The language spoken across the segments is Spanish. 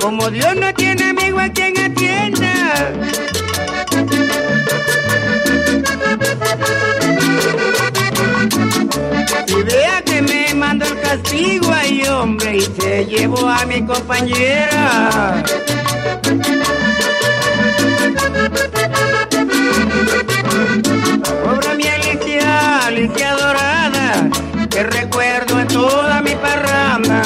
Como Dios no tiene amigo a quien atienda. Y vea que me mandó el castigo, ay hombre, y se llevó a mi compañera. Pobre mi Alicia, Alicia dorada, que recuerdo en toda mi parranda.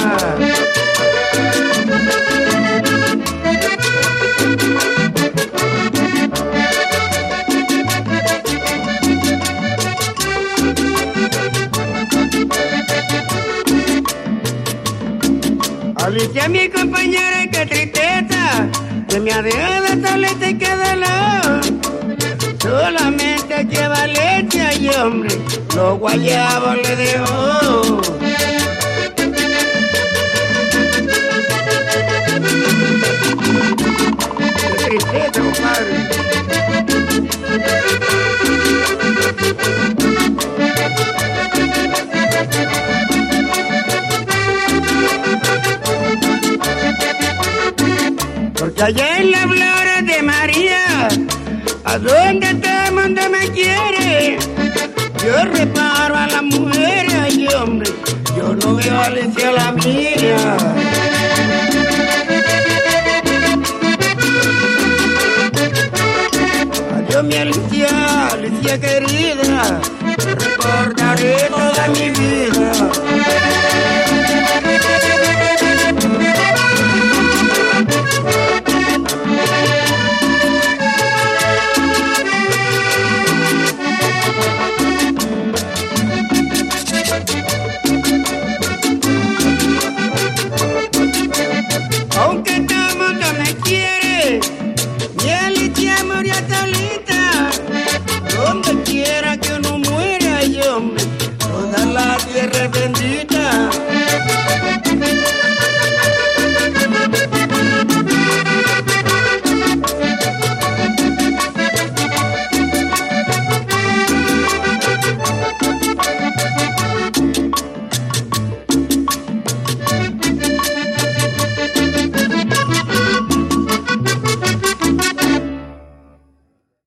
Alicia, mi compañera, qué tristeza, que me ha dejado solita y queda lado. Solamente aquí a Valencia y hombre, los guayabos le dejó. Qué tristeza, compadre. Porque allá en las flores de María, a donde todo el mundo me quiere, yo reparo a las mujeres, ay hombre, yo no veo a Alicia la mía. Adiós mi Alicia, Alicia querida, recordaré toda mi vida. Aunque todo el mundo me quiere, mi Alicia murió solita. Donde quiera que uno muera, y hombre, toda la tierra es bendita.